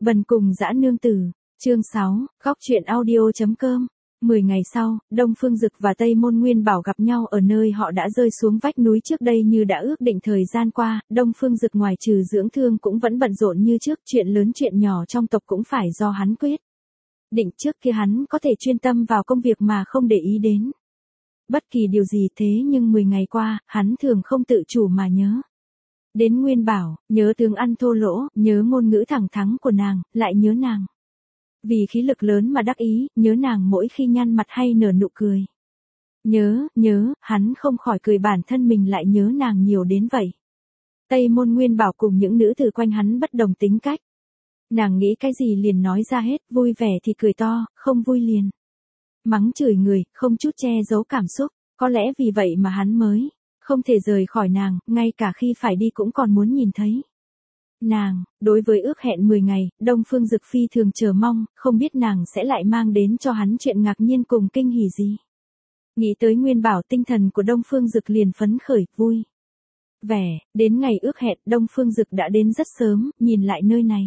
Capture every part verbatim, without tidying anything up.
Bần cùng dã nương tử, chương sáu, góc truyện audio.com. Mười ngày sau, Đông Phương Dực và Tây Môn Nguyên Bảo gặp nhau ở nơi họ đã rơi xuống vách núi trước đây như đã ước định thời gian qua. Đông Phương Dực ngoài trừ dưỡng thương cũng vẫn bận rộn như trước, chuyện lớn chuyện nhỏ trong tộc cũng phải do hắn quyết định. Trước kia hắn có thể chuyên tâm vào công việc mà không để ý đến bất kỳ điều gì, thế nhưng mười ngày qua, hắn thường không tự chủ mà nhớ đến Nguyên Bảo, nhớ tướng ăn thô lỗ, nhớ ngôn ngữ thẳng thắn của nàng, lại nhớ nàng vì khí lực lớn mà đắc ý, nhớ nàng mỗi khi nhăn mặt hay nở nụ cười. Nhớ, nhớ, hắn không khỏi cười bản thân mình lại nhớ nàng nhiều đến vậy. Tây Môn Nguyên Bảo cùng những nữ tử quanh hắn bất đồng tính cách. Nàng nghĩ cái gì liền nói ra hết, vui vẻ thì cười to, không vui liền mắng chửi người, không chút che giấu cảm xúc. Có lẽ vì vậy mà hắn mới không thể rời khỏi nàng, ngay cả khi phải đi cũng còn muốn nhìn thấy nàng. Đối với ước hẹn mười ngày, Đông Phương Dực phi thường chờ mong, không biết nàng sẽ lại mang đến cho hắn chuyện ngạc nhiên cùng kinh hỉ gì. Nghĩ tới Nguyên Bảo, tinh thần của Đông Phương Dực liền phấn khởi, vui vẻ. Đến ngày ước hẹn, Đông Phương Dực đã đến rất sớm, nhìn lại nơi này,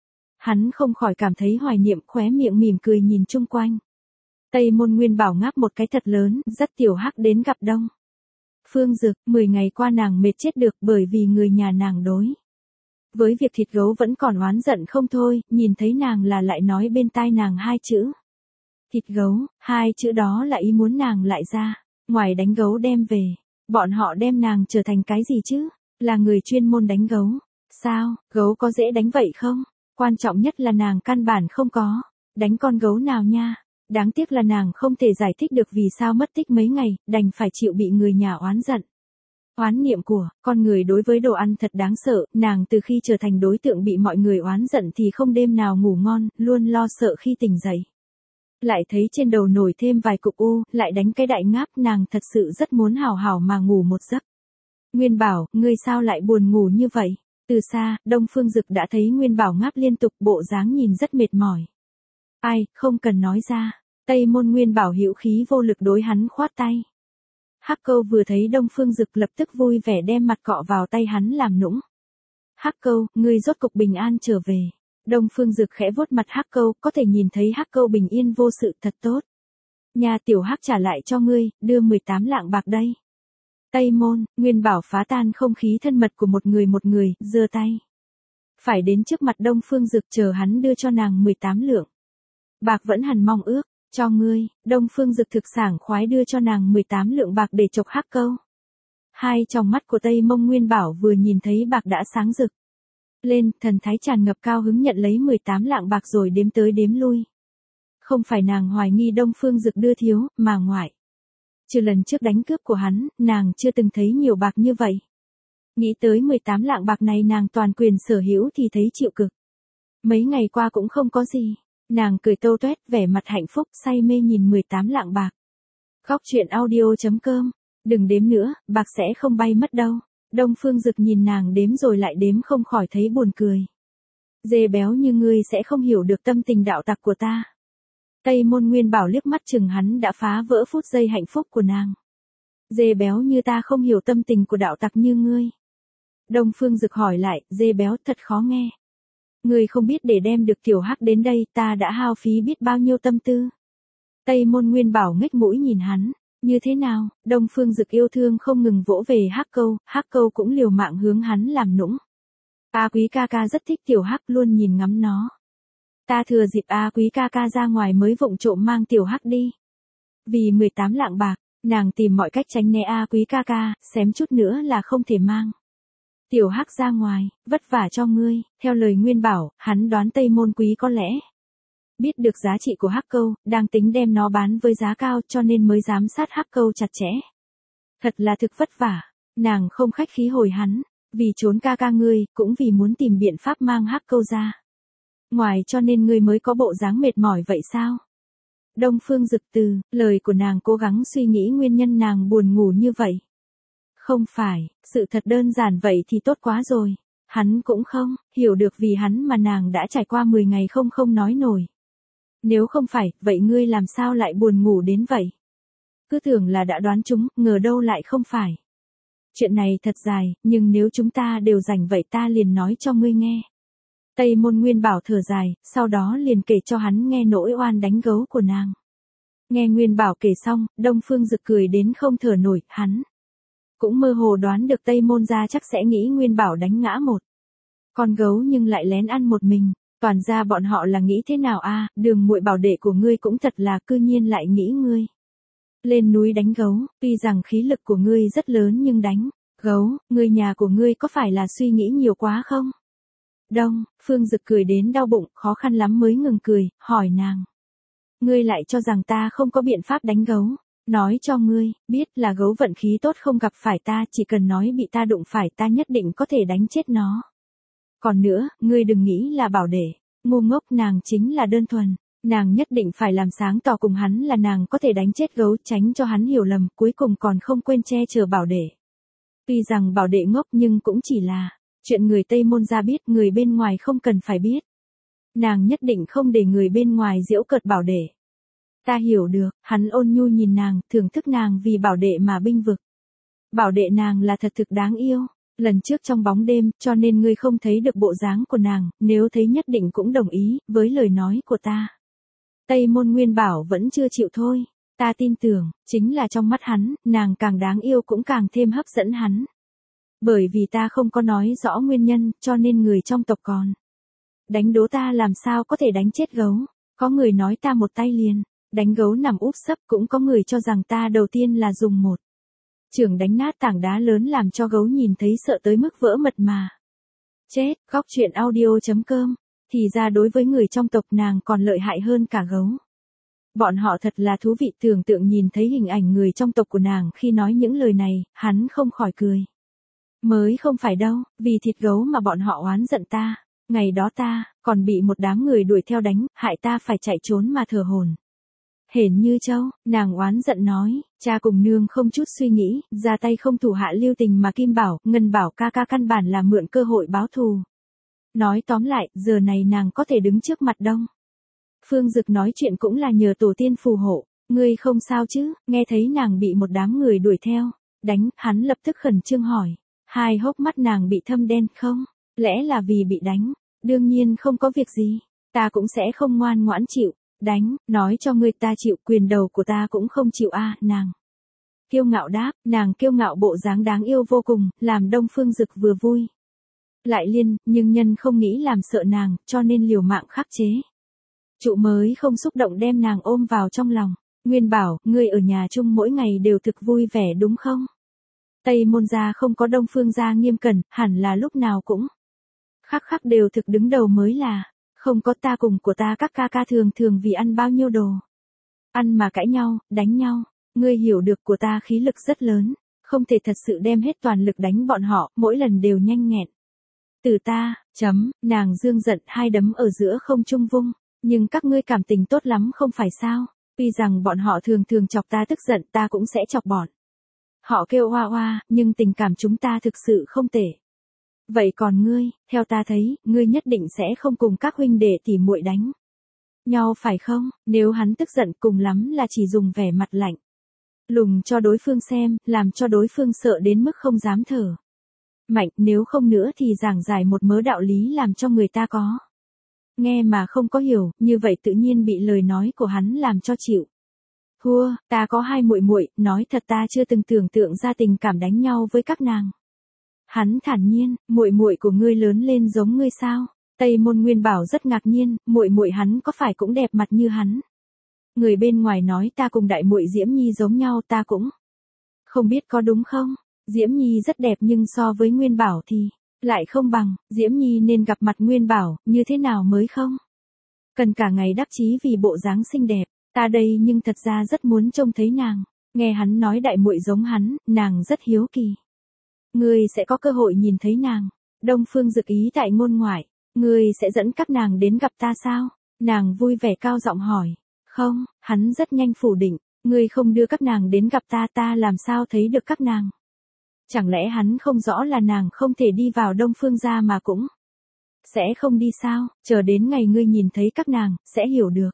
hắn không khỏi cảm thấy hoài niệm, khóe miệng mỉm cười nhìn chung quanh. Tây Môn Nguyên Bảo ngáp một cái thật lớn, dắt Tiểu Hắc đến gặp Đông Phương Dực. Mười ngày qua nàng mệt chết được, bởi vì người nhà nàng đối với việc thịt gấu vẫn còn oán giận không thôi, nhìn thấy nàng là lại nói bên tai nàng hai chữ thịt gấu. Hai chữ đó là ý muốn nàng lại ra ngoài đánh gấu đem về. Bọn họ đem nàng trở thành cái gì chứ? Là người chuyên môn đánh gấu sao? Gấu có dễ đánh vậy không? Quan trọng nhất là nàng căn bản không có đánh con gấu nào nha. Đáng tiếc là nàng không thể giải thích được vì sao mất tích mấy ngày, đành phải chịu bị người nhà oán giận. Oán niệm của con người đối với đồ ăn thật đáng sợ, nàng từ khi trở thành đối tượng bị mọi người oán giận thì không đêm nào ngủ ngon, luôn lo sợ khi tỉnh dậy lại thấy trên đầu nổi thêm vài cục u, lại đánh cái đại ngáp. Nàng thật sự rất muốn hào hào mà ngủ một giấc. Nguyên Bảo, ngươi sao lại buồn ngủ như vậy? Từ xa, Đông Phương Dực đã thấy Nguyên Bảo ngáp liên tục, bộ dáng nhìn rất mệt mỏi. Ai, không cần nói ra. Tây Môn Nguyên Bảo hữu khí vô lực đối hắn khoát tay. Hắc Câu vừa thấy Đông Phương Dực lập tức vui vẻ đem mặt cọ vào tay hắn làm nũng. Hắc Câu, ngươi rốt cục bình an trở về. Đông Phương Dực khẽ vuốt mặt Hắc Câu, có thể nhìn thấy Hắc Câu bình yên vô sự, thật tốt. Nhà tiểu Hắc trả lại cho ngươi, đưa mười tám lạng bạc đây. Tây Môn Nguyên Bảo phá tan không khí thân mật của một người một người, giơ tay phải đến trước mặt Đông Phương Dực chờ hắn đưa cho nàng mười tám lượng bạc vẫn hằn mong ước. Cho ngươi. Đông Phương Dực thực sảng khoái đưa cho nàng mười tám lượng bạc để chọc Hắc Câu. Hai tròng mắt của Tây Môn Nguyên Bảo vừa nhìn thấy bạc đã sáng rực lên, thần thái tràn ngập cao hứng nhận lấy mười tám lạng bạc rồi đếm tới đếm lui. Không phải nàng hoài nghi Đông Phương Dực đưa thiếu, mà ngoại trừ lần trước đánh cướp của hắn, nàng chưa từng thấy nhiều bạc như vậy. Nghĩ tới mười tám lạng bạc này nàng toàn quyền sở hữu thì thấy chịu cực. Mấy ngày qua cũng không có gì. Nàng cười tô toét, vẻ mặt hạnh phúc, say mê nhìn mười tám lạng bạc. Góc truyện audio.com. Đừng đếm nữa, bạc sẽ không bay mất đâu. Đông Phương Dực nhìn nàng đếm rồi lại đếm không khỏi thấy buồn cười. Dê béo như ngươi sẽ không hiểu được tâm tình đạo tặc của ta. Tây Môn Nguyên Bảo liếc mắt chừng hắn đã phá vỡ phút giây hạnh phúc của nàng. Dê béo như ta không hiểu tâm tình của đạo tặc như ngươi. Đông Phương Dực hỏi lại, dê béo thật khó nghe. Ngươi không biết để đem được Tiểu Hắc đến đây, ta đã hao phí biết bao nhiêu tâm tư. Tây Môn Nguyên Bảo ngếch mũi nhìn hắn, như thế nào? Đông Phương Dực yêu thương không ngừng vỗ về Hắc Câu, Hắc Câu cũng liều mạng hướng hắn làm nũng. A Quý ca ca rất thích Tiểu Hắc, luôn nhìn ngắm nó. Ta thừa dịp A Quý ca ca ra ngoài mới vụng trộm mang Tiểu Hắc đi. Vì mười tám lạng bạc, nàng tìm mọi cách tránh né A Quý ca ca, xém chút nữa là không thể mang Tiểu Hắc ra ngoài, vất vả cho ngươi. Theo lời Nguyên Bảo, hắn đoán Tây Môn Quý có lẽ biết được giá trị của Hắc Câu, đang tính đem nó bán với giá cao cho nên mới giám sát Hắc Câu chặt chẽ. Thật là thực vất vả. Nàng không khách khí hồi hắn, vì trốn ca ca ngươi, cũng vì muốn tìm biện pháp mang Hắc Câu ra ngoài cho nên ngươi mới có bộ dáng mệt mỏi vậy sao? Đông Phương Dực từ lời của nàng cố gắng suy nghĩ nguyên nhân nàng buồn ngủ như vậy. Không phải, sự thật đơn giản vậy thì tốt quá rồi. Hắn cũng không hiểu được vì hắn mà nàng đã trải qua mười ngày không không nói nổi. Nếu không phải, vậy ngươi làm sao lại buồn ngủ đến vậy? Cứ tưởng là đã đoán chúng, ngờ đâu lại không phải. Chuyện này thật dài, nhưng nếu chúng ta đều rảnh vậy ta liền nói cho ngươi nghe. Tây Môn Nguyên Bảo thở dài, sau đó liền kể cho hắn nghe nỗi oan đánh gấu của nàng. Nghe Nguyên Bảo kể xong, Đông Phương Dực cười đến không thở nổi, hắn cũng mơ hồ đoán được Tây Môn gia chắc sẽ nghĩ Nguyên Bảo đánh ngã một con gấu nhưng lại lén ăn một mình, toàn ra bọn họ là nghĩ thế nào a? Đường muội bảo đệ của ngươi cũng thật là cư nhiên lại nghĩ ngươi lên núi đánh gấu, tuy rằng khí lực của ngươi rất lớn nhưng đánh gấu, người nhà của ngươi có phải là suy nghĩ nhiều quá không? Đông Phương Dực cười đến đau bụng, khó khăn lắm mới ngừng cười, hỏi nàng. Ngươi lại cho rằng ta không có biện pháp đánh gấu. Nói cho ngươi, biết là gấu vận khí tốt không gặp phải ta, chỉ cần nói bị ta đụng phải ta nhất định có thể đánh chết nó. Còn nữa, ngươi đừng nghĩ là bảo đệ, ngu ngốc, nàng chính là đơn thuần. Nàng nhất định phải làm sáng tỏ cùng hắn là nàng có thể đánh chết gấu, tránh cho hắn hiểu lầm, cuối cùng còn không quên che chở bảo đệ. Tuy rằng bảo đệ ngốc nhưng cũng chỉ là chuyện người Tây Môn gia biết, người bên ngoài không cần phải biết. Nàng nhất định không để người bên ngoài giễu cợt bảo đệ. Ta hiểu được, hắn ôn nhu nhìn nàng, thưởng thức nàng vì bảo đệ mà binh vực. Bảo đệ nàng là thật thực đáng yêu, lần trước trong bóng đêm, cho nên ngươi không thấy được bộ dáng của nàng, nếu thấy nhất định cũng đồng ý, với lời nói của ta. Tây Môn Nguyên Bảo vẫn chưa chịu thôi, ta tin tưởng, chính là trong mắt hắn, nàng càng đáng yêu cũng càng thêm hấp dẫn hắn. Bởi vì ta không có nói rõ nguyên nhân, cho nên người trong tộc còn đánh đố ta làm sao có thể đánh chết gấu, có người nói ta một tay liền đánh gấu nằm úp sấp, cũng có người cho rằng ta đầu tiên là dùng một chưởng đánh nát tảng đá lớn làm cho gấu nhìn thấy sợ tới mức vỡ mật mà chết. Góc truyện audio chấm com. Thì ra đối với người trong tộc nàng còn lợi hại hơn cả gấu. Bọn họ thật là thú vị, tưởng tượng nhìn thấy hình ảnh người trong tộc của nàng khi nói những lời này, hắn không khỏi cười. Mới không phải đâu, vì thịt gấu mà bọn họ oán giận ta. Ngày đó ta còn bị một đám người đuổi theo đánh, hại ta phải chạy trốn mà thở hổn hển như trâu. Nàng oán giận nói, cha cùng nương không chút suy nghĩ, ra tay không thủ hạ lưu tình mà Kim Bảo, Ngân Bảo ca ca căn bản là mượn cơ hội báo thù. Nói tóm lại, giờ này nàng có thể đứng trước mặt Đông Phương Dực nói chuyện cũng là nhờ tổ tiên phù hộ. Ngươi không sao chứ? Nghe thấy nàng bị một đám người đuổi theo đánh, hắn lập tức khẩn trương hỏi. Hai hốc mắt nàng bị thâm đen không? Lẽ là vì bị đánh? Đương nhiên không có việc gì, ta cũng sẽ không ngoan ngoãn chịu đánh, nói cho ngươi ta chịu, quyền đầu của ta cũng không chịu a. À, nàng kiêu ngạo đáp, nàng kiêu ngạo bộ dáng đáng yêu vô cùng, làm Đông Phương Dực vừa vui lại liên, nhưng nhân không nghĩ làm sợ nàng, cho nên liều mạng khắc chế. Trụ mới không xúc động đem nàng ôm vào trong lòng. Nguyên Bảo, ngươi ở nhà chung mỗi ngày đều thực vui vẻ đúng không? Tây Môn gia không có Đông Phương gia nghiêm cẩn, hẳn là lúc nào cũng khắc khắc đều thực đứng đầu mới là. Không có, ta cùng của ta các ca ca thường thường vì ăn bao nhiêu đồ ăn mà cãi nhau, đánh nhau. Ngươi hiểu được, của ta khí lực rất lớn, không thể thật sự đem hết toàn lực đánh bọn họ, mỗi lần đều nhanh nhẹn. Từ ta, chấm, nàng dương giận, hai đấm ở giữa không trung vung. Nhưng các ngươi cảm tình tốt lắm không phải sao? Tuy rằng bọn họ thường thường chọc ta tức giận, ta cũng sẽ chọc bọn họ kêu oa oa, nhưng tình cảm chúng ta thực sự không tệ. Vậy còn ngươi, theo ta thấy, ngươi nhất định sẽ không cùng các huynh đệ tỉ muội đánh nhau phải không? Nếu hắn tức giận cùng lắm là chỉ dùng vẻ mặt lạnh lùng cho đối phương xem, làm cho đối phương sợ đến mức không dám thở mạnh, nếu không nữa thì giảng giải một mớ đạo lý làm cho người ta có nghe mà không có hiểu, như vậy tự nhiên bị lời nói của hắn làm cho chịu thua. Ta có hai muội muội, nói thật ta chưa từng tưởng tượng ra tình cảm đánh nhau với các nàng. Hắn thản nhiên, muội muội của ngươi lớn lên giống ngươi sao? Tây Môn Nguyên Bảo rất ngạc nhiên, muội muội hắn có phải cũng đẹp mặt như hắn? Người bên ngoài nói ta cùng đại muội Diễm Nhi giống nhau, ta cũng không biết có đúng không? Diễm Nhi rất đẹp nhưng so với Nguyên Bảo thì lại không bằng. Diễm Nhi nên gặp mặt Nguyên Bảo, như thế nào mới không? Cần cả ngày đắc chí vì bộ dáng xinh đẹp. Ta đây nhưng thật ra rất muốn trông thấy nàng. Nghe hắn nói đại muội giống hắn, nàng rất hiếu kỳ. Ngươi sẽ có cơ hội nhìn thấy nàng. Đông Phương Dực ý tại ngôn ngoại. Ngươi sẽ dẫn các nàng đến gặp ta sao? Nàng vui vẻ cao giọng hỏi. Không, hắn rất nhanh phủ định. Ngươi không đưa các nàng đến gặp ta, ta làm sao thấy được các nàng? Chẳng lẽ hắn không rõ là nàng không thể đi vào Đông Phương gia mà cũng sẽ không đi sao? Chờ đến ngày ngươi nhìn thấy các nàng, sẽ hiểu được.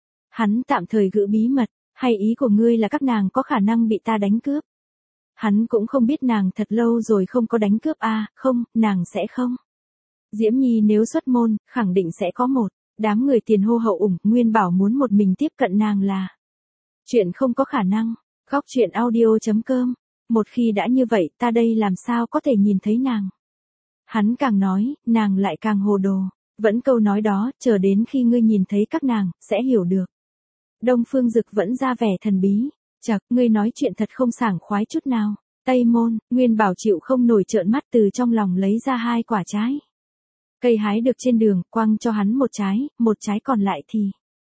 Hắn tạm thời giữ bí mật, hay ý của ngươi là các nàng có khả năng bị ta đánh cướp? Hắn cũng không biết nàng thật lâu rồi không có đánh cướp a, à, không, nàng sẽ không Diễm Nhi nếu xuất môn, khẳng định sẽ có một đám người tiền hô hậu ủng, Nguyên Bảo muốn một mình tiếp cận nàng là chuyện không có khả năng. Góc truyện audio.com. Một khi đã như vậy, ta đây làm sao có thể nhìn thấy nàng? Hắn càng nói, nàng lại càng hồ đồ. Vẫn câu nói đó, chờ đến khi ngươi nhìn thấy các nàng, sẽ hiểu được. Đông Phương Dực vẫn ra vẻ thần bí. Chậc, ngươi nói chuyện thật không sảng khoái chút nào. Tây Môn, Nguyên Bảo chịu không nổi trợn mắt từ trong lòng lấy ra hai quả trái. Cây hái được trên đường, quăng cho hắn một trái, một trái còn lại thì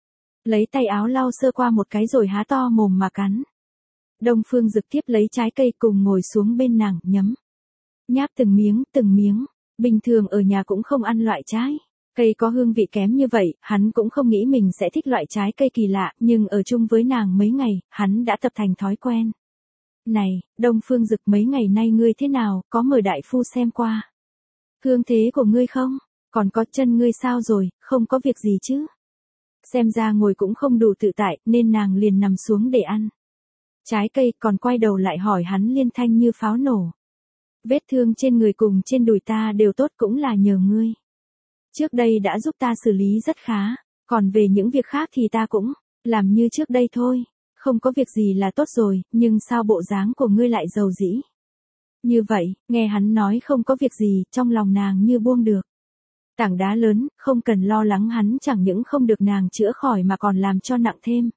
lấy tay áo lau sơ qua một cái rồi há to mồm mà cắn. Đông Phương Dực tiếp lấy trái cây cùng ngồi xuống bên nàng, nhấm. Nháp từng miếng, từng miếng. Bình thường ở nhà cũng không ăn loại trái cây có hương vị kém như vậy, hắn cũng không nghĩ mình sẽ thích loại trái cây kỳ lạ, nhưng ở chung với nàng mấy ngày, hắn đã tập thành thói quen. Này, Đông Phương Dực, mấy ngày nay ngươi thế nào, có mời đại phu xem qua thương thế của ngươi không? Còn có chân ngươi sao rồi, không có việc gì chứ? Xem ra ngồi cũng không đủ tự tại, nên nàng liền nằm xuống để ăn trái cây, còn quay đầu lại hỏi hắn liên thanh như pháo nổ. Vết thương trên người cùng trên đùi ta đều tốt, cũng là nhờ ngươi. Trước đây đã giúp ta xử lý rất khá, còn về những việc khác thì ta cũng làm như trước đây thôi. Không có việc gì là tốt rồi, nhưng sao bộ dáng của ngươi lại giàu dĩ như vậy? Nghe hắn nói không có việc gì, trong lòng nàng như buông được tảng đá lớn, không cần lo lắng hắn chẳng những không được nàng chữa khỏi mà còn làm cho nặng thêm.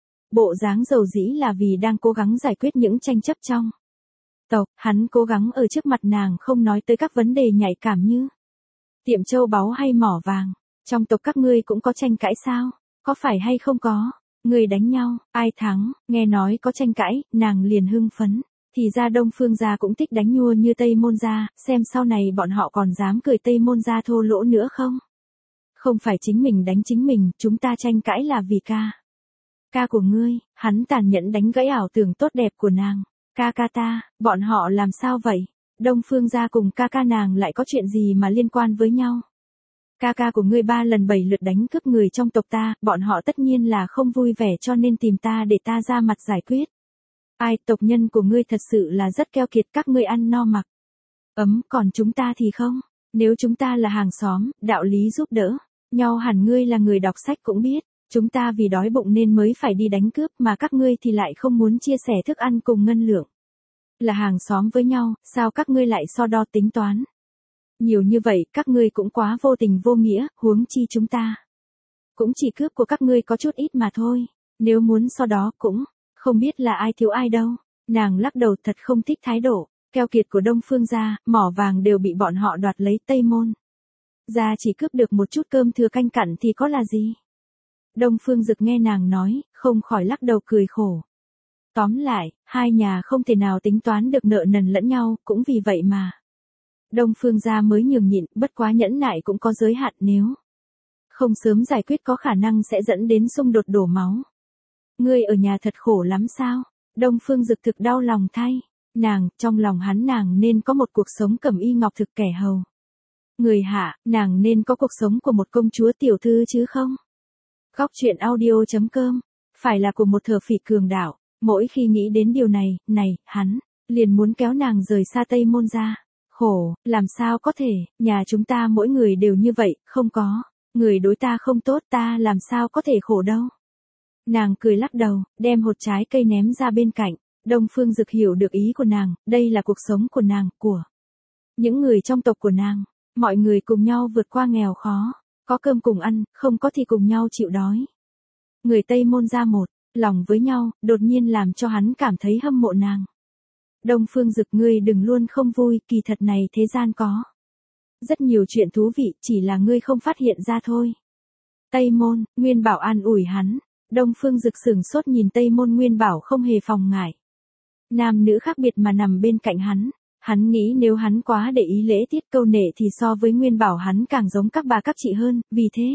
Bộ dáng giàu dĩ là vì đang cố gắng giải quyết những tranh chấp trong tộc, hắn cố gắng ở trước mặt nàng không nói tới các vấn đề nhạy cảm như tiệm châu báu hay mỏ vàng. Trong tộc các ngươi cũng có tranh cãi sao? Có phải hay không có? Người đánh nhau, ai thắng? Nghe nói có tranh cãi, nàng liền hưng phấn. Thì ra Đông Phương gia cũng thích đánh nhua như Tây Môn gia, xem sau này bọn họ còn dám cười Tây Môn gia thô lỗ nữa không? Không phải chính mình đánh chính mình, chúng ta tranh cãi là vì ca. Ca của ngươi, hắn tàn nhẫn đánh gãy ảo tưởng tốt đẹp của nàng. Ca ca ta, bọn họ làm sao vậy? Đông Phương gia cùng ca ca nàng lại có chuyện gì mà liên quan với nhau? Ca ca của ngươi ba lần bảy lượt đánh cướp người trong tộc ta, bọn họ tất nhiên là không vui vẻ cho nên tìm ta để ta ra mặt giải quyết. Ai, tộc nhân của ngươi thật sự là rất keo kiệt, các ngươi ăn no mặc ấm, còn chúng ta thì không. Nếu chúng ta là hàng xóm, đạo lý giúp đỡ nhau hẳn ngươi là người đọc sách cũng biết. Chúng ta vì đói bụng nên mới phải đi đánh cướp, mà các ngươi thì lại không muốn chia sẻ thức ăn cùng ngân lượng. Là hàng xóm với nhau, sao các ngươi lại so đo tính toán nhiều như vậy? Các ngươi cũng quá vô tình vô nghĩa, huống chi chúng ta cũng chỉ cướp của các ngươi có chút ít mà thôi. Nếu muốn so đó cũng không biết là ai thiếu ai đâu. Nàng lắc đầu, thật không thích thái độ keo kiệt của Đông Phương gia, mỏ vàng đều bị bọn họ đoạt lấy, Tây Môn gia chỉ cướp được một chút cơm thừa canh cặn thì có là gì? Đông Phương Dực nghe nàng nói, không khỏi lắc đầu cười khổ. Tóm lại, hai nhà không thể nào tính toán được nợ nần lẫn nhau, cũng vì vậy mà Đông Phương gia mới nhường nhịn, bất quá nhẫn nại cũng có giới hạn, nếu không sớm giải quyết có khả năng sẽ dẫn đến xung đột đổ máu. Ngươi ở nhà thật khổ lắm sao? Đông Phương Dực thực đau lòng thay nàng, trong lòng hắn nàng nên có một cuộc sống cẩm y ngọc thực kẻ hầu người hạ, nàng nên có cuộc sống của một công chúa tiểu thư chứ không? Góc truyện audio.com. Phải là của một thợ phỉ cường đạo. Mỗi khi nghĩ đến điều này, này, hắn liền muốn kéo nàng rời xa Tây Môn gia. Khổ, làm sao có thể, nhà chúng ta mỗi người đều như vậy, không có người đối ta không tốt, ta làm sao có thể khổ đâu. Nàng cười lắc đầu, đem hột trái cây ném ra bên cạnh. Đông Phương Dực hiểu được ý của nàng, đây là cuộc sống của nàng, của những người trong tộc của nàng. Mọi người cùng nhau vượt qua nghèo khó, có cơm cùng ăn, không có thì cùng nhau chịu đói. Người Tây Môn gia một lòng với nhau, đột nhiên làm cho hắn cảm thấy hâm mộ nàng. Đông Phương Dực, ngươi đừng luôn không vui, kỳ thật này thế gian có rất nhiều chuyện thú vị, chỉ là ngươi không phát hiện ra thôi. Tây Môn, Nguyên Bảo an ủi hắn. Đông Phương Dực sửng sốt nhìn Tây Môn Nguyên Bảo không hề phòng ngại nam nữ khác biệt mà nằm bên cạnh hắn. Hắn nghĩ nếu hắn quá để ý lễ tiết câu nệ thì so với Nguyên Bảo hắn càng giống các bà các chị hơn, vì thế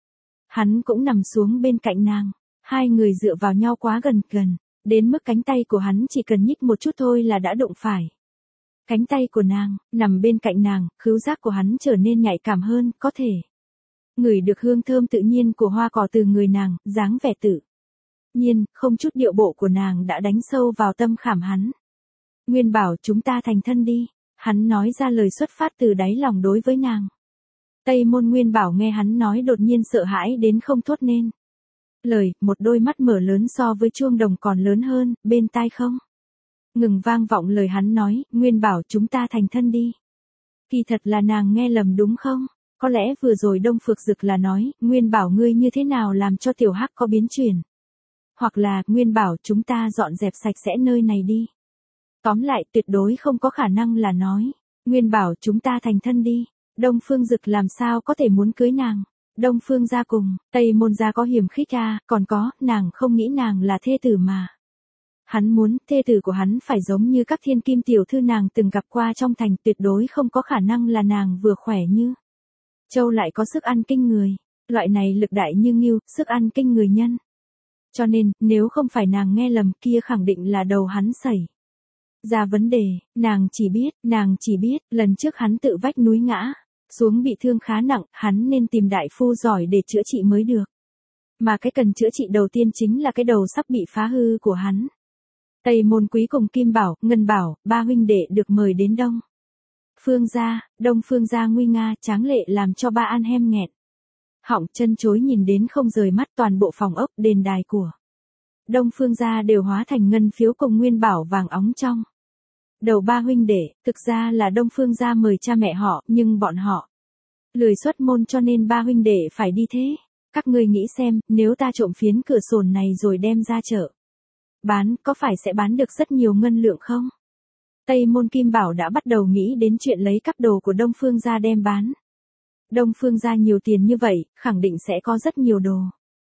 hắn cũng nằm xuống bên cạnh nàng. Hai người dựa vào nhau quá gần gần, đến mức cánh tay của hắn chỉ cần nhích một chút thôi là đã đụng phải cánh tay của nàng. Nằm bên cạnh nàng, khứu giác của hắn trở nên nhạy cảm hơn, có thể ngửi được hương thơm tự nhiên của hoa cỏ từ người nàng, dáng vẻ tự nhiên, không chút điệu bộ của nàng đã đánh sâu vào tâm khảm hắn. Nguyên Bảo, chúng ta thành thân đi. Hắn nói ra lời xuất phát từ đáy lòng đối với nàng. Tây Môn Nguyên Bảo nghe hắn nói đột nhiên sợ hãi đến không thốt nên lời, một đôi mắt mở lớn so với chuông đồng còn lớn hơn, bên tai không ngừng vang vọng lời hắn nói, Nguyên Bảo chúng ta thành thân đi. Kỳ thật là nàng nghe lầm đúng không? Có lẽ vừa rồi Đông Phược Dực là nói, Nguyên Bảo ngươi như thế nào làm cho tiểu hắc có biến chuyển. Hoặc là, Nguyên Bảo chúng ta dọn dẹp sạch sẽ nơi này đi. Tóm lại tuyệt đối không có khả năng là nói, Nguyên Bảo chúng ta thành thân đi. Đông Phương Dực làm sao có thể muốn cưới nàng. Đông Phương gia cùng, Tây Môn gia có hiểm khích à, còn có, nàng không nghĩ nàng là thê tử mà. Hắn muốn, thê tử của hắn phải giống như các thiên kim tiểu thư nàng từng gặp qua trong thành, tuyệt đối không có khả năng là nàng vừa khỏe như châu lại có sức ăn kinh người, loại này lực đại như ngưu, sức ăn kinh người nhân. Cho nên, nếu không phải nàng nghe lầm kia khẳng định là đầu hắn xảy ra vấn đề, nàng chỉ biết, nàng chỉ biết, lần trước hắn tự vách núi ngã, xuống bị thương khá nặng, hắn nên tìm đại phu giỏi để chữa trị mới được. Mà cái cần chữa trị đầu tiên chính là cái đầu sắp bị phá hư của hắn. Tây Môn Quý cùng Kim Bảo, Ngân Bảo, ba huynh đệ được mời đến Đông Phương gia, Đông Phương gia nguy nga, tráng lệ làm cho ba An hem nghẹn. Họng chân chối nhìn đến không rời mắt, toàn bộ phòng ốc, đền đài của Đông Phương gia đều hóa thành ngân phiếu cùng nguyên bảo vàng óng trong. Đầu ba huynh đệ, thực ra là Đông Phương gia mời cha mẹ họ, nhưng bọn họ lười xuất môn cho nên ba huynh đệ phải đi thế. Các ngươi nghĩ xem, nếu ta trộm phiến cửa sổ này rồi đem ra chợ bán, có phải sẽ bán được rất nhiều ngân lượng không? Tây Môn Kim Bảo đã bắt đầu nghĩ đến chuyện lấy cắp đồ của Đông Phương gia đem bán. Đông Phương gia nhiều tiền như vậy, khẳng định sẽ có rất nhiều đồ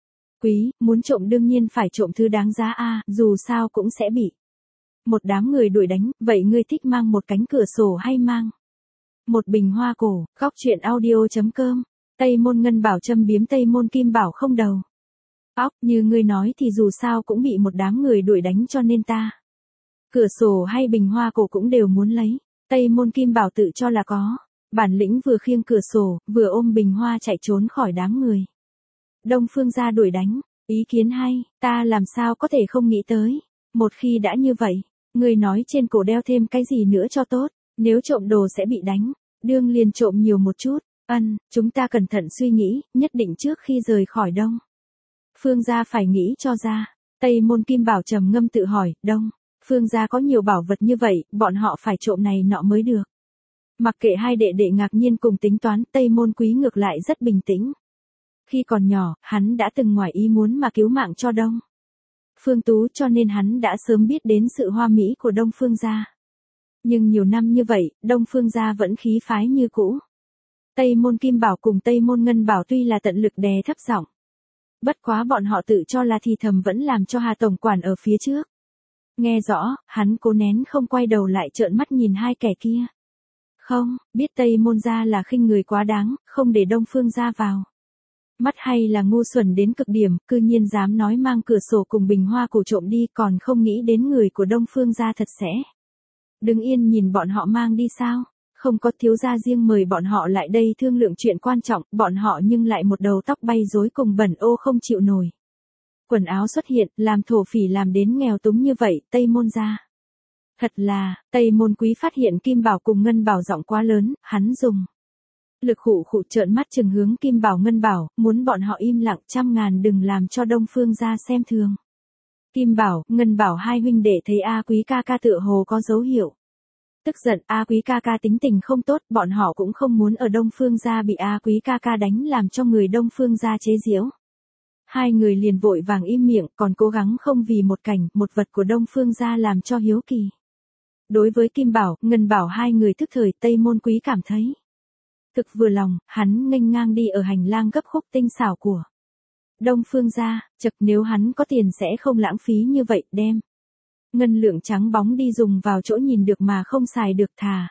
quý, muốn trộm đương nhiên phải trộm thứ đáng giá a, dù sao cũng sẽ bị một đám người đuổi đánh, vậy ngươi thích mang một cánh cửa sổ hay mang một bình hoa cổ? Góc truyện audio chấm com. Tây Môn Ngân Bảo châm biếm Tây Môn Kim Bảo không đầu óc, như ngươi nói thì dù sao cũng bị một đám người đuổi đánh cho nên ta cửa sổ hay bình hoa cổ cũng đều muốn lấy. Tây Môn Kim Bảo tự cho là có bản lĩnh, vừa khiêng cửa sổ, vừa ôm bình hoa chạy trốn khỏi đám người Đông Phương gia đuổi đánh. Ý kiến hay, ta làm sao có thể không nghĩ tới. Một khi đã như vậy, ngươi nói trên cổ đeo thêm cái gì nữa cho tốt, nếu trộm đồ sẽ bị đánh, đương liền trộm nhiều một chút. Ân, chúng ta cẩn thận suy nghĩ, nhất định trước khi rời khỏi Đông Phương gia phải nghĩ cho ra. Tây Môn Kim Bảo trầm ngâm tự hỏi, Đông Phương gia có nhiều bảo vật như vậy, bọn họ phải trộm này nọ mới được. Mặc kệ hai đệ đệ ngạc nhiên cùng tính toán, Tây Môn Quý ngược lại rất bình tĩnh. Khi còn nhỏ, hắn đã từng ngoài ý muốn mà cứu mạng cho Đông Phương Tú, cho nên hắn đã sớm biết đến sự hoa mỹ của Đông Phương gia. Nhưng nhiều năm như vậy, Đông Phương gia vẫn khí phái như cũ. Tây Môn Kim Bảo cùng Tây Môn Ngân Bảo tuy là tận lực đè thấp giọng, bất quá bọn họ tự cho là thì thầm vẫn làm cho Hà tổng quản ở phía trước nghe rõ, hắn cố nén không quay đầu lại trợn mắt nhìn hai kẻ kia. Không, biết Tây Môn gia là khinh người quá đáng, không để Đông Phương gia vào mắt, hay là ngu xuẩn đến cực điểm, cư nhiên dám nói mang cửa sổ cùng bình hoa cổ trộm đi, còn không nghĩ đến người của Đông Phương gia thật sẽ đứng yên nhìn bọn họ mang đi sao? Không có, thiếu gia riêng mời bọn họ lại đây thương lượng chuyện quan trọng, bọn họ nhưng lại một đầu tóc bay rối cùng bẩn ô không chịu nổi. Quần áo xuất hiện, làm thổ phỉ làm đến nghèo túng như vậy, Tây Môn gia. Thật là, Tây Môn Quý phát hiện Kim Bảo cùng Ngân Bảo giọng quá lớn, hắn dùng lực khụ khụ trợn mắt chừng hướng Kim Bảo Ngân Bảo, muốn bọn họ im lặng, trăm ngàn đừng làm cho Đông Phương gia xem thường. Kim Bảo, Ngân Bảo hai huynh đệ thấy A Quý ca ca tựa hồ có dấu hiệu tức giận, A Quý ca ca tính tình không tốt, bọn họ cũng không muốn ở Đông Phương gia bị A Quý ca ca đánh làm cho người Đông Phương gia chế giễu. Hai người liền vội vàng im miệng, còn cố gắng không vì một cảnh, một vật của Đông Phương gia làm cho hiếu kỳ. Đối với Kim Bảo, Ngân Bảo hai người thức thời, Tây Môn Quý cảm thấy thực vừa lòng, hắn nghênh ngang đi ở hành lang gấp khúc tinh xảo của Đông Phương gia, chật nếu hắn có tiền sẽ không lãng phí như vậy, đem ngân lượng trắng bóng đi dùng vào chỗ nhìn được mà không xài được, thà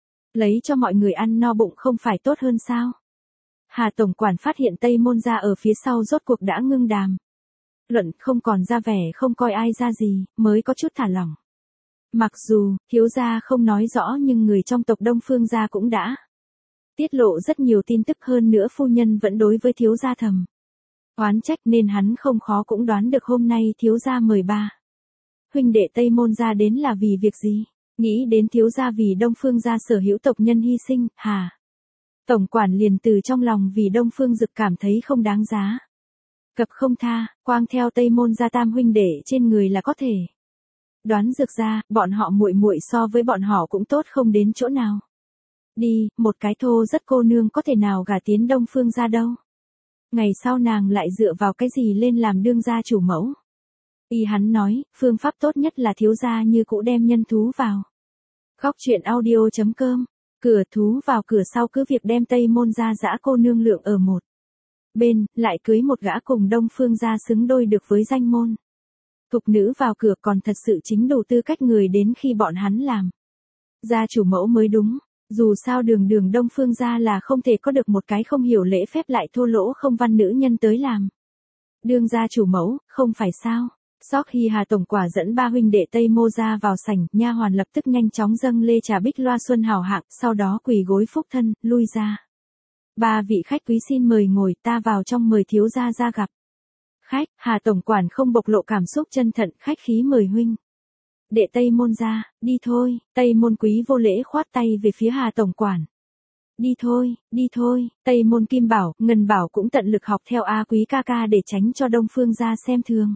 lấy cho mọi người ăn no bụng không phải tốt hơn sao? Hà tổng quản phát hiện Tây Môn gia ở phía sau rốt cuộc đã ngưng đàm luận, không còn ra vẻ không coi ai ra gì, mới có chút thả lỏng. Mặc dù thiếu gia không nói rõ nhưng người trong tộc Đông Phương gia cũng đã tiết lộ rất nhiều tin tức, hơn nữa phu nhân vẫn đối với thiếu gia thầm oán trách, nên hắn không khó cũng đoán được hôm nay thiếu gia mời ba huynh đệ Tây Môn gia đến là vì việc gì. Nghĩ đến thiếu gia vì Đông Phương gia sở hữu tộc nhân hy sinh, hà Tổng quản liền từ trong lòng vì Đông Phương Dực cảm thấy không đáng giá. Cập không tha, quang theo Tây Môn gia tam huynh đệ trên người là có thể. Đoán Dực ra, bọn họ muội muội so với bọn họ cũng tốt không đến chỗ nào. Đi, một cái thô rất cô nương có thể nào gả tiến Đông Phương gia đâu. Ngày sau nàng lại dựa vào cái gì lên làm đương gia chủ mẫu. Y hắn nói, phương pháp tốt nhất là thiếu gia như cũ đem nhân thú vào. Góc truyện audio chấm com, cửa thú vào cửa sau cứ việc đem Tây Môn gia dã cô nương lượng ở một bên, lại cưới một gã cùng Đông Phương gia xứng đôi được với danh môn. Thục nữ vào cửa còn thật sự chính đủ tư cách người đến khi bọn hắn làm gia chủ mẫu mới đúng. Dù sao đường đường Đông Phương gia là không thể có được một cái không hiểu lễ phép lại thô lỗ không văn nữ nhân tới làm đương gia chủ mẫu, không phải sao. Sóc Hy Hà tổng quả dẫn ba huynh đệ Tây Mô gia vào sảnh, nha hoàn lập tức nhanh chóng dâng lê trà bích loa xuân hào hạng, sau đó quỳ gối phúc thân, lui ra. Ba vị khách quý xin mời ngồi, ta vào trong mời thiếu gia ra gặp. Khách, Hà tổng quản không bộc lộ cảm xúc chân thận, khách khí mời huynh. Đệ Tây Môn gia, đi thôi. Tây Môn quý vô lễ khoát tay về phía Hà tổng quản. Đi thôi, đi thôi. Tây Môn Kim Bảo, Ngân Bảo cũng tận lực học theo A Quý ca ca để tránh cho Đông Phương gia xem thường.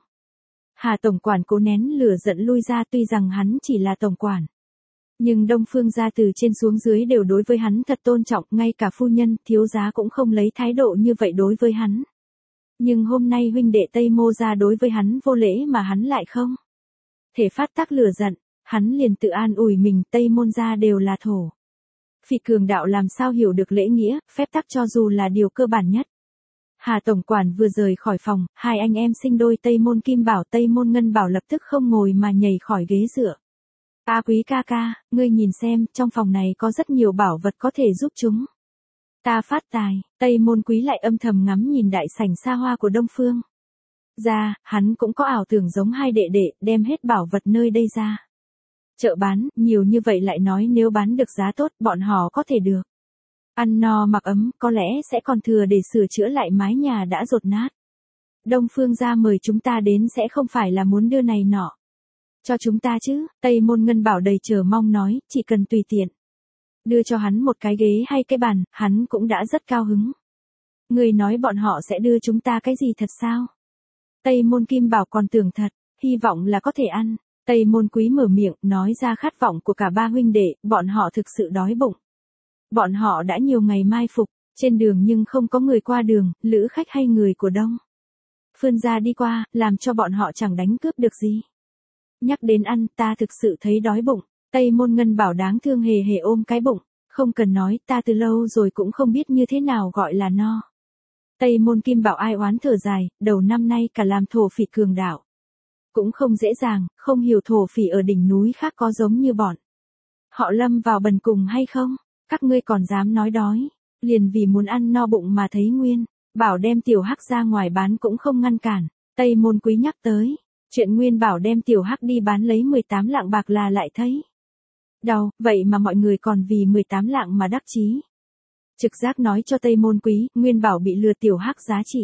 Hà tổng quản cố nén lửa giận lui ra, tuy rằng hắn chỉ là tổng quản, nhưng Đông Phương gia từ trên xuống dưới đều đối với hắn thật tôn trọng, ngay cả phu nhân, thiếu giá cũng không lấy thái độ như vậy đối với hắn. Nhưng hôm nay huynh đệ Tây Mô gia đối với hắn vô lễ mà hắn lại không thể phát tác lửa giận, hắn liền tự an ủi mình, Tây Môn gia đều là thổ phỉ cường đạo làm sao hiểu được lễ nghĩa, phép tắc cho dù là điều cơ bản nhất. Hà tổng quản vừa rời khỏi phòng, hai anh em sinh đôi Tây Môn Kim Bảo Tây Môn Ngân Bảo lập tức không ngồi mà nhảy khỏi ghế dựa. A Quý ca ca, ngươi nhìn xem, trong phòng này có rất nhiều bảo vật có thể giúp chúng ta phát tài. Tây Môn Quý lại âm thầm ngắm nhìn đại sảnh xa hoa của Đông Phương gia, hắn cũng có ảo tưởng giống hai đệ đệ, đem hết bảo vật nơi đây ra chợ bán, nhiều như vậy lại nói nếu bán được giá tốt, bọn họ có thể được ăn no mặc ấm, có lẽ sẽ còn thừa để sửa chữa lại mái nhà đã dột nát. Đông Phương gia mời chúng ta đến sẽ không phải là muốn đưa này nọ cho chúng ta chứ. Tây Môn Ngân Bảo đầy chờ mong nói, chỉ cần tùy tiện đưa cho hắn một cái ghế hay cái bàn, hắn cũng đã rất cao hứng. Người nói bọn họ sẽ đưa chúng ta cái gì thật sao? Tây Môn Kim Bảo còn tưởng thật, hy vọng là có thể ăn. Tây Môn Quý mở miệng, nói ra khát vọng của cả ba huynh đệ, bọn họ thực sự đói bụng. Bọn họ đã nhiều ngày mai phục, trên đường nhưng không có người qua đường, lữ khách hay người của Đông Phương gia đi qua, làm cho bọn họ chẳng đánh cướp được gì. Nhắc đến ăn, ta thực sự thấy đói bụng. Tây Môn Ngân Bảo đáng thương hề hề ôm cái bụng, không cần nói, ta từ lâu rồi cũng không biết như thế nào gọi là no. Tây Môn Kim Bảo ai oán thở dài, đầu năm nay cả làm thổ phỉ cường đạo cũng không dễ dàng, không hiểu thổ phỉ ở đỉnh núi khác có giống như bọn họ lâm vào bần cùng hay không. Các ngươi còn dám nói đói, liền vì muốn ăn no bụng mà thấy Nguyên Bảo đem tiểu hắc ra ngoài bán cũng không ngăn cản. Tây Môn Quý nhắc tới, chuyện Nguyên Bảo đem tiểu hắc đi bán lấy mười tám lạng bạc là lại thấy đau, vậy mà mọi người còn vì mười tám lạng mà đắc chí. Trực giác nói cho Tây Môn Quý, Nguyên Bảo bị lừa tiểu hắc giá trị